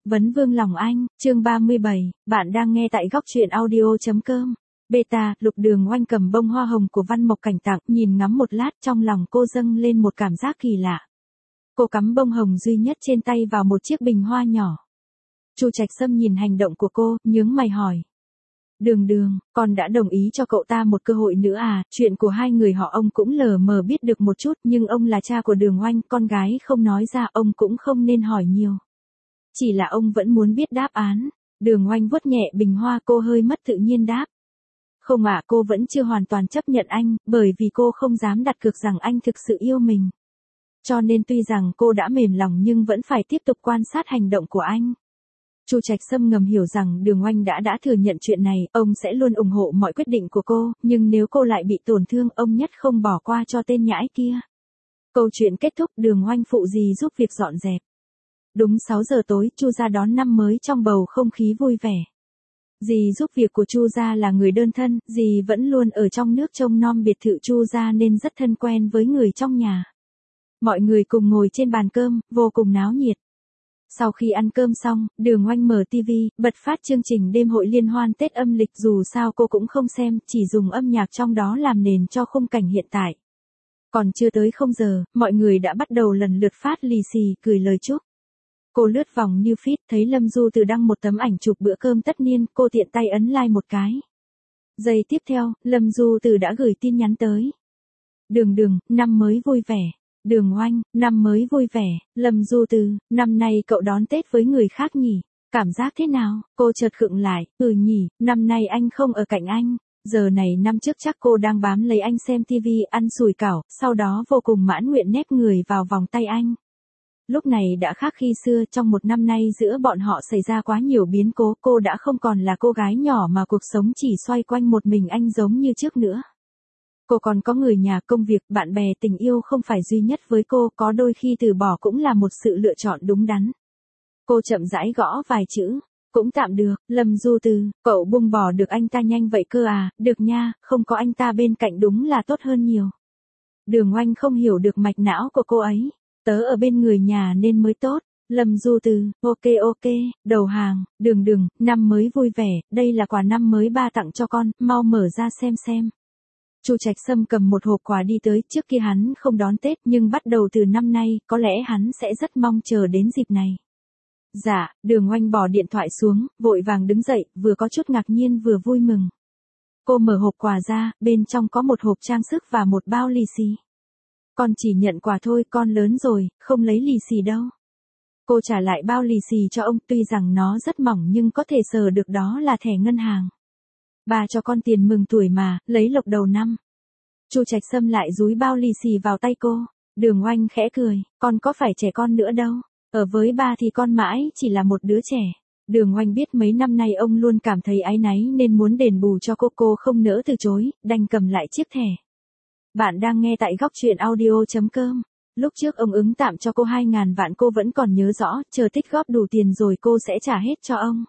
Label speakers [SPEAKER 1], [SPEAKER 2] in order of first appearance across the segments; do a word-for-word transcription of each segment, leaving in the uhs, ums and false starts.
[SPEAKER 1] Vấn vương lòng anh, chương ba mươi bảy, bạn đang nghe tại góc truyện audio.com. Beta, Lục Đường Oanh cầm bông hoa hồng của Văn Mộc Cảnh tặng, nhìn ngắm một lát trong lòng cô dâng lên một cảm giác kỳ lạ. Cô cắm bông hồng duy nhất trên tay vào một chiếc bình hoa nhỏ. Chu Trạch Sâm nhìn hành động của cô, nhướng mày hỏi. Đường Đường, con đã đồng ý cho cậu ta một cơ hội nữa à? Chuyện của hai người họ ông cũng lờ mờ biết được một chút, nhưng ông là cha của Đường Oanh, con gái không nói ra ông cũng không nên hỏi nhiều. Chỉ là ông vẫn muốn biết đáp án. Đường Oanh vuốt nhẹ bình hoa, cô hơi mất tự nhiên đáp. Không ạ, cô vẫn chưa hoàn toàn chấp nhận anh, bởi vì cô không dám đặt cược rằng anh thực sự yêu mình. Cho nên tuy rằng cô đã mềm lòng nhưng vẫn phải tiếp tục quan sát hành động của anh. Chu Trạch Sâm ngầm hiểu rằng Đường Oanh đã đã thừa nhận chuyện này, ông sẽ luôn ủng hộ mọi quyết định của cô, nhưng nếu cô lại bị tổn thương, ông nhất không bỏ qua cho tên nhãi kia. Câu chuyện kết thúc, Đường Oanh phụ dì giúp việc dọn dẹp. Đúng sáu giờ tối, Chu gia đón năm mới trong bầu không khí vui vẻ. Dì giúp việc của Chu gia là người đơn thân, dì vẫn luôn ở trong nước trông nom biệt thự Chu gia nên rất thân quen với người trong nhà. Mọi người cùng ngồi trên bàn cơm, vô cùng náo nhiệt. Sau khi ăn cơm xong, Đường Oanh mở tivi, bật phát chương trình đêm hội liên hoan Tết âm lịch, dù sao cô cũng không xem, chỉ dùng âm nhạc trong đó làm nền cho khung cảnh hiện tại. Còn chưa tới không giờ, mọi người đã bắt đầu lần lượt phát lì xì, cười lời chúc. Cô lướt vòng new feed, thấy Lâm Du Từ đăng một tấm ảnh chụp bữa cơm tất niên, cô tiện tay ấn like một cái. Giây tiếp theo, Lâm Du Từ đã gửi tin nhắn tới. Đường Đường, năm mới vui vẻ. Đường Oanh, năm mới vui vẻ. Lâm Du Từ, năm nay cậu đón Tết với người khác nhỉ? Cảm giác thế nào? Cô chợt khựng lại, ừ nhỉ, năm nay anh không ở cạnh anh. Giờ này năm trước chắc cô đang bám lấy anh xem tivi, ăn sủi cảo, sau đó vô cùng mãn nguyện nép người vào vòng tay anh. Lúc này đã khác khi xưa, trong một năm nay giữa bọn họ xảy ra quá nhiều biến cố, cô đã không còn là cô gái nhỏ mà cuộc sống chỉ xoay quanh một mình anh giống như trước nữa. Cô còn có người nhà, công việc, bạn bè, tình yêu không phải duy nhất với cô, có đôi khi từ bỏ cũng là một sự lựa chọn đúng đắn. Cô chậm rãi gõ vài chữ, cũng tạm được. Lâm Du Từ, cậu buông bỏ được anh ta nhanh vậy cơ à? Được nha, không có anh ta bên cạnh đúng là tốt hơn nhiều. Đường Oanh không hiểu được mạch não của cô ấy. Tớ ở bên người nhà nên mới tốt. Lâm Du Từ, ok ok, đầu hàng. Đường Đường, năm mới vui vẻ, đây là quà năm mới ba tặng cho con, mau mở ra xem xem. Chu Trạch Sâm cầm một hộp quà đi tới, trước kia hắn không đón Tết nhưng bắt đầu từ năm nay, có lẽ hắn sẽ rất mong chờ đến dịp này. Dạ, Đường Oanh bỏ điện thoại xuống, vội vàng đứng dậy, vừa có chút ngạc nhiên vừa vui mừng. Cô mở hộp quà ra, bên trong có một hộp trang sức và một bao lì xì. Con chỉ nhận quà thôi, con lớn rồi, không lấy lì xì đâu. Cô trả lại bao lì xì cho ông, tuy rằng nó rất mỏng nhưng có thể sờ được đó là thẻ ngân hàng. Bà cho con tiền mừng tuổi mà, lấy lộc đầu năm. Chu Trạch Sâm lại dúi bao lì xì vào tay cô. Đường Oanh khẽ cười, con có phải trẻ con nữa đâu. Ở với ba thì con mãi chỉ là một đứa trẻ. Đường Oanh biết mấy năm nay ông luôn cảm thấy áy náy nên muốn đền bù cho cô, cô không nỡ từ chối, đành cầm lại chiếc thẻ. Bạn đang nghe tại góc truyện audio.com. Lúc trước ông ứng tạm cho cô hai ngàn vạn cô vẫn còn nhớ rõ, chờ tích góp đủ tiền rồi cô sẽ trả hết cho ông.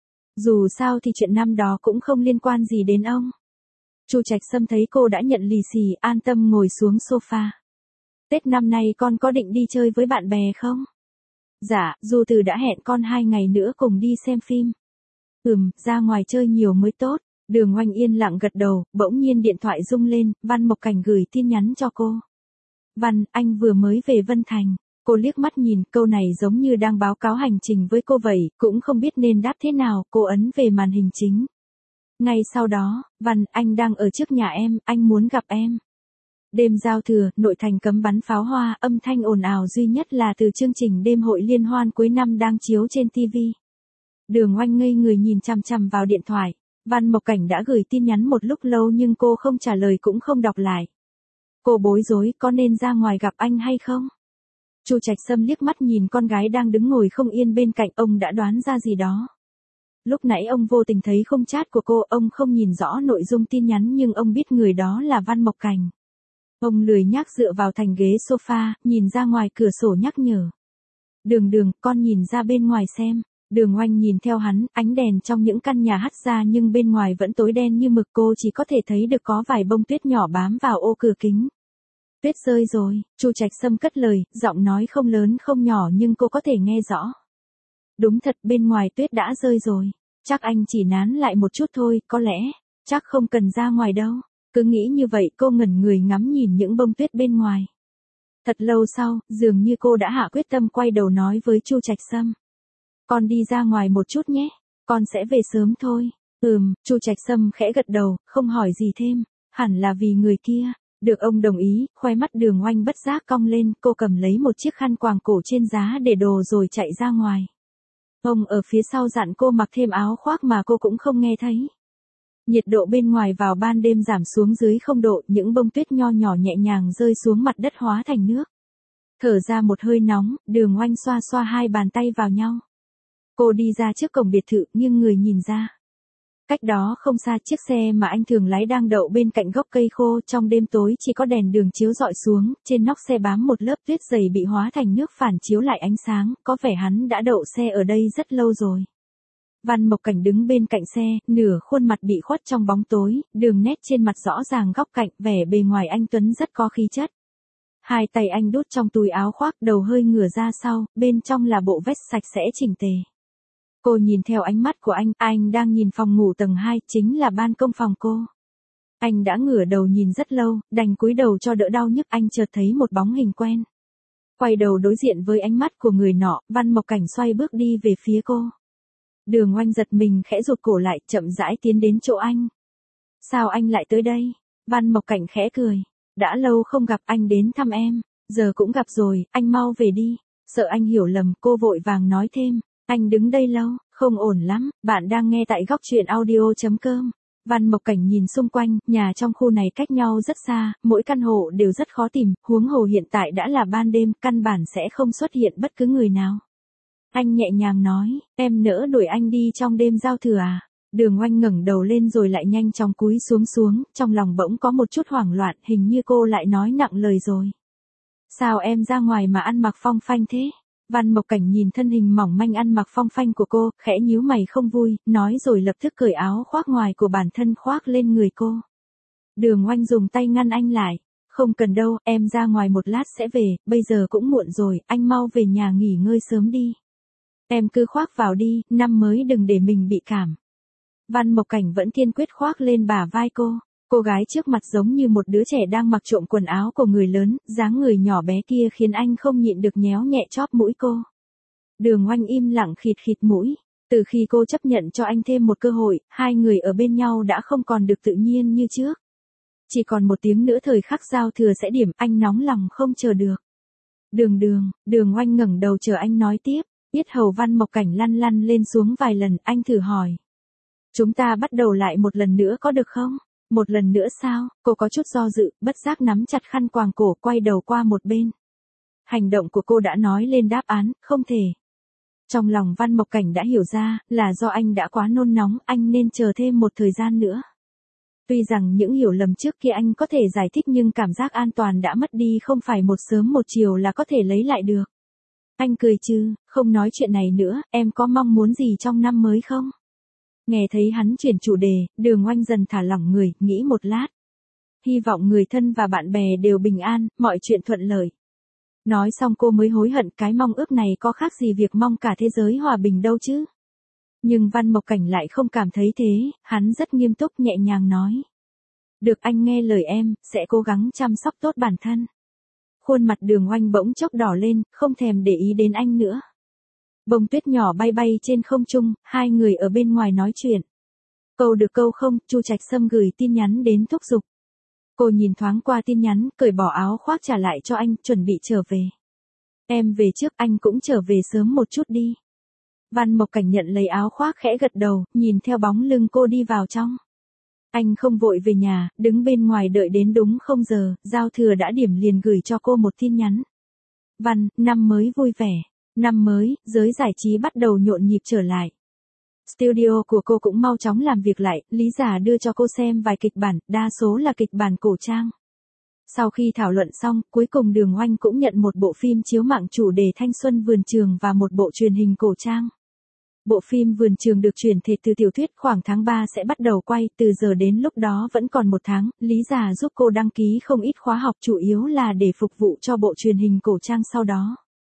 [SPEAKER 1] Dù sao thì chuyện năm đó cũng không liên quan gì đến ông. Chu Trạch Sâm thấy cô đã nhận lì xì, an tâm ngồi xuống sofa. Tết năm nay con có định đi chơi với bạn bè không? Dạ, Du Từ đã hẹn con hai ngày nữa cùng đi xem phim. Ừm, ra ngoài chơi nhiều mới tốt. Đường Oanh yên lặng gật đầu, bỗng nhiên điện thoại rung lên, Văn Mộc Cảnh gửi tin nhắn cho cô. Văn, anh vừa mới về Vân Thành. Cô liếc mắt nhìn, câu này giống như đang báo cáo hành trình với cô vậy, cũng không biết nên đáp thế nào, cô ấn về màn hình chính. Ngay sau đó, Văn, anh đang ở trước nhà em, anh muốn gặp em. Đêm giao thừa, nội thành cấm bắn pháo hoa, âm thanh ồn ào duy nhất là từ chương trình đêm hội liên hoan cuối năm đang chiếu trên tivi. Đường Oanh ngây người nhìn chằm chằm vào điện thoại. Văn Mộc Cảnh đã gửi tin nhắn một lúc lâu nhưng cô không trả lời cũng không đọc lại. Cô bối rối, có nên ra ngoài gặp anh hay không? Chu Trạch Sâm liếc mắt nhìn con gái đang đứng ngồi không yên bên cạnh, ông đã đoán ra gì đó. Lúc nãy ông vô tình thấy khung chat của cô, ông không nhìn rõ nội dung tin nhắn nhưng ông biết người đó là Văn Mộc Cảnh. Ông lười nhác dựa vào thành ghế sofa, nhìn ra ngoài cửa sổ nhắc nhở. Đường Đường, con nhìn ra bên ngoài xem. Đường Oanh nhìn theo hắn, ánh đèn trong những căn nhà hắt ra nhưng bên ngoài vẫn tối đen như mực, cô chỉ có thể thấy được có vài bông tuyết nhỏ bám vào ô cửa kính. Tuyết rơi rồi, Chu Trạch Sâm cất lời, giọng nói không lớn không nhỏ nhưng cô có thể nghe rõ. Đúng thật, bên ngoài tuyết đã rơi rồi. Chắc anh chỉ nán lại một chút thôi, có lẽ. Chắc không cần ra ngoài đâu. Cứ nghĩ như vậy cô ngẩn người ngắm nhìn những bông tuyết bên ngoài. Thật lâu sau, dường như cô đã hạ quyết tâm quay đầu nói với Chu Trạch Sâm. Con đi ra ngoài một chút nhé, con sẽ về sớm thôi. Ừm, Chu Trạch Sâm khẽ gật đầu, không hỏi gì thêm, hẳn là vì người kia. Được ông đồng ý, khoe mắt Đường Oanh bất giác cong lên, cô cầm lấy một chiếc khăn quàng cổ trên giá để đồ rồi chạy ra ngoài. Ông ở phía sau dặn cô mặc thêm áo khoác mà cô cũng không nghe thấy. Nhiệt độ bên ngoài vào ban đêm giảm xuống dưới không độ, những bông tuyết nho nhỏ nhẹ nhàng rơi xuống mặt đất hóa thành nước. Thở ra một hơi nóng, Đường Oanh xoa xoa hai bàn tay vào nhau. Cô đi ra trước cổng biệt thự, nghiêng người nhìn ra. Cách đó không xa, chiếc xe mà anh thường lái đang đậu bên cạnh gốc cây khô, trong đêm tối chỉ có đèn đường chiếu rọi xuống, trên nóc xe bám một lớp tuyết dày bị hóa thành nước phản chiếu lại ánh sáng, có vẻ hắn đã đậu xe ở đây rất lâu rồi. Văn Mộc Cảnh đứng bên cạnh xe, nửa khuôn mặt bị khuất trong bóng tối, đường nét trên mặt rõ ràng góc cạnh, vẻ bề ngoài anh tuấn rất có khí chất. Hai tay anh đút trong túi áo khoác, đầu hơi ngửa ra sau, bên trong là bộ vest sạch sẽ chỉnh tề. Cô nhìn theo ánh mắt của anh, anh đang nhìn phòng ngủ tầng hai, chính là ban công phòng cô. Anh đã ngửa đầu nhìn rất lâu, đành cúi đầu cho đỡ đau nhức, anh chợt thấy một bóng hình quen. Quay đầu đối diện với ánh mắt của người nọ, Văn Mộc Cảnh xoay bước đi về phía cô. Đường Oanh giật mình khẽ rụt cổ lại, chậm rãi tiến đến chỗ anh. Sao anh lại tới đây? Văn Mộc Cảnh khẽ cười. Đã lâu không gặp, anh đến thăm em. Giờ cũng gặp rồi, anh mau về đi. Sợ anh hiểu lầm, cô vội vàng nói thêm. Anh đứng đây lâu, không ổn lắm. Bạn đang nghe tại góc truyện audio chấm com. Văn Mộc Cảnh nhìn xung quanh, nhà trong khu này cách nhau rất xa, mỗi căn hộ đều rất khó tìm, huống hồ hiện tại đã là ban đêm, căn bản sẽ không xuất hiện bất cứ người nào. Anh nhẹ nhàng nói, em nỡ đuổi anh đi trong đêm giao thừa à? Đường Oanh ngẩng đầu lên rồi lại nhanh chóng cúi xuống xuống, trong lòng bỗng có một chút hoảng loạn, hình như cô lại nói nặng lời rồi. Sao em ra ngoài mà ăn mặc phong phanh thế? Văn Mộc Cảnh nhìn thân hình mỏng manh ăn mặc phong phanh của cô, khẽ nhíu mày không vui, nói rồi lập tức cởi áo khoác ngoài của bản thân khoác lên người cô. Đường Oanh dùng tay ngăn anh lại. Không cần đâu, em ra ngoài một lát sẽ về, bây giờ cũng muộn rồi, anh mau về nhà nghỉ ngơi sớm đi. Em cứ khoác vào đi, năm mới đừng để mình bị cảm. Văn Mộc Cảnh vẫn kiên quyết khoác lên bả vai cô. Cô gái trước mặt giống như một đứa trẻ đang mặc trộm quần áo của người lớn, dáng người nhỏ bé kia khiến anh không nhịn được nhéo nhẹ chóp mũi cô. Đường Oanh im lặng khịt khịt mũi. Từ khi cô chấp nhận cho anh thêm một cơ hội, hai người ở bên nhau đã không còn được tự nhiên như trước. Chỉ còn một tiếng nữa thời khắc giao thừa sẽ điểm, anh nóng lòng không chờ được. Đường đường, Đường Oanh ngẩng đầu chờ anh nói tiếp. Yết hầu Văn Mộc Cảnh lăn lăn lên xuống vài lần, anh thử hỏi. Chúng ta bắt đầu lại một lần nữa có được không? Một lần nữa sao? Cô có chút do dự, bất giác nắm chặt khăn quàng cổ, quay đầu qua một bên. Hành động của cô đã nói lên đáp án, không thể. Trong lòng Văn Mộc Cảnh đã hiểu ra, là do anh đã quá nôn nóng, anh nên chờ thêm một thời gian nữa. Tuy rằng những hiểu lầm trước kia anh có thể giải thích nhưng cảm giác an toàn đã mất đi, không phải một sớm một chiều là có thể lấy lại được. Anh cười chứ, không nói chuyện này nữa, em có mong muốn gì trong năm mới không? Nghe thấy hắn chuyển chủ đề, Đường Oanh dần thả lỏng người, nghĩ một lát. Hy vọng người thân và bạn bè đều bình an, mọi chuyện thuận lợi. Nói xong cô mới hối hận, cái mong ước này có khác gì việc mong cả thế giới hòa bình đâu chứ. Nhưng Văn Mộc Cảnh lại không cảm thấy thế, hắn rất nghiêm túc nhẹ nhàng nói. Được, anh nghe lời em, sẽ cố gắng chăm sóc tốt bản thân. Khuôn mặt Đường Oanh bỗng chốc đỏ lên, không thèm để ý đến anh nữa. Bông tuyết nhỏ bay bay trên không trung, hai người ở bên ngoài nói chuyện. Câu được câu không, Chu Trạch Sâm gửi tin nhắn đến thúc giục. Cô nhìn thoáng qua tin nhắn, cởi bỏ áo khoác trả lại cho anh, chuẩn bị trở về. Em về trước, anh cũng trở về sớm một chút đi. Văn Mộc Cảnh nhận lấy áo khoác khẽ gật đầu, nhìn theo bóng lưng cô đi vào trong. Anh không vội về nhà, đứng bên ngoài đợi đến đúng không giờ, giao thừa đã điểm liền gửi cho cô một tin nhắn. Văn, năm mới vui vẻ. Năm mới, giới giải trí bắt đầu nhộn nhịp trở lại. Studio của cô cũng mau chóng làm việc lại, Lý Giả đưa cho cô xem vài kịch bản, đa số là kịch bản cổ trang. Sau khi thảo luận xong, cuối cùng Đường Oanh cũng nhận một bộ phim chiếu mạng chủ đề thanh xuân vườn trường và một bộ truyền hình cổ trang. Bộ phim Vườn Trường được chuyển thể từ tiểu thuyết, khoảng tháng ba sẽ bắt đầu quay, từ giờ đến lúc đó vẫn còn một tháng, Lý Giả giúp cô đăng ký không ít khóa học, chủ yếu là để phục vụ cho bộ truyền hình cổ trang sau đó.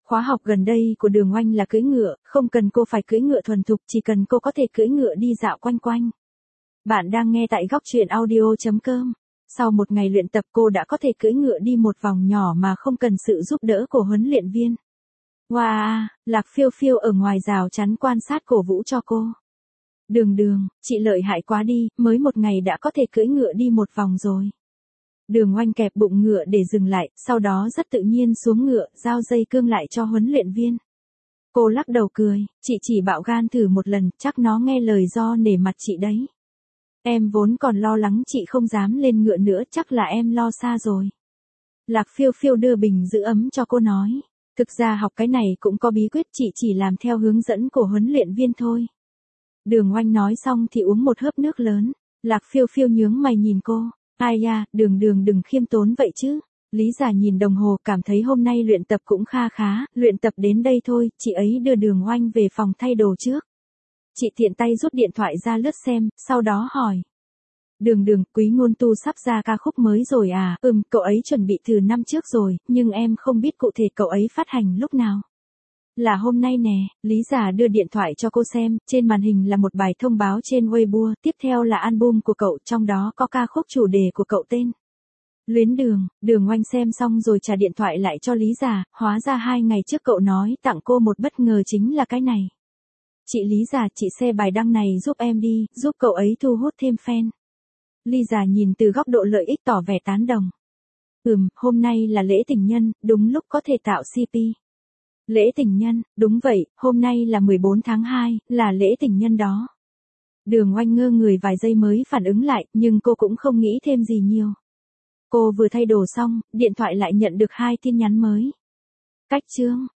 [SPEAKER 1] Khóa học gần đây của Đường Oanh là cưỡi ngựa, không cần cô phải cưỡi ngựa thuần thục, chỉ cần cô có thể cưỡi ngựa đi dạo quanh quanh. Bạn đang nghe tại góc truyện audio chấm com. Sau một ngày luyện tập cô đã có thể cưỡi ngựa đi một vòng nhỏ mà không cần sự giúp đỡ của huấn luyện viên. Wow, Lạc Phiêu Phiêu ở ngoài rào chắn quan sát cổ vũ cho cô. Đường đường, chị lợi hại quá đi, mới một ngày đã có thể cưỡi ngựa đi một vòng rồi. Đường Oanh kẹp bụng ngựa để dừng lại, sau đó rất tự nhiên xuống ngựa, giao dây cương lại cho huấn luyện viên. Cô lắc đầu cười, chị chỉ bạo gan thử một lần, chắc nó nghe lời do nể mặt chị đấy. Em vốn còn lo lắng chị không dám lên ngựa nữa, chắc là em lo xa rồi. Lạc Phiêu Phiêu đưa bình giữ ấm cho cô nói. Thực ra học cái này cũng có bí quyết, chị chỉ làm theo hướng dẫn của huấn luyện viên thôi. Đường Oanh nói xong thì uống một hớp nước lớn. Lạc Phiêu Phiêu nhướng mày nhìn cô. Ai da, đường đường đừng khiêm tốn vậy chứ. Lý Giả nhìn đồng hồ cảm thấy hôm nay luyện tập cũng kha khá, luyện tập đến đây thôi, chị ấy đưa Đường Oanh về phòng thay đồ trước. Chị tiện tay rút điện thoại ra lướt xem, sau đó hỏi. Đường đường, Quý Ngôn Tu sắp ra ca khúc mới rồi à? Ừm, cậu ấy chuẩn bị từ năm trước rồi, nhưng em không biết cụ thể cậu ấy phát hành lúc nào. Là hôm nay nè, Lý Giả đưa điện thoại cho cô xem, trên màn hình là một bài thông báo trên Weibo, tiếp theo là album của cậu, trong đó có ca khúc chủ đề của cậu tên Luyến Đường. Đường Oanh xem xong rồi trả điện thoại lại cho Lý Giả, hóa ra hai ngày trước cậu nói tặng cô một bất ngờ chính là cái này. Chị Lý Giả, chị share bài đăng này giúp em đi, giúp cậu ấy thu hút thêm fan. Lý Giả nhìn từ góc độ lợi ích tỏ vẻ tán đồng. Ừm, hôm nay là lễ tình nhân, đúng lúc có thể tạo xê pê. Lễ tình nhân, đúng vậy, hôm nay là mười bốn tháng hai, là lễ tình nhân đó. Đường Oanh ngơ người vài giây mới phản ứng lại, nhưng cô cũng không nghĩ thêm gì nhiều. Cô vừa thay đồ xong, điện thoại lại nhận được hai tin nhắn mới. Cách chương,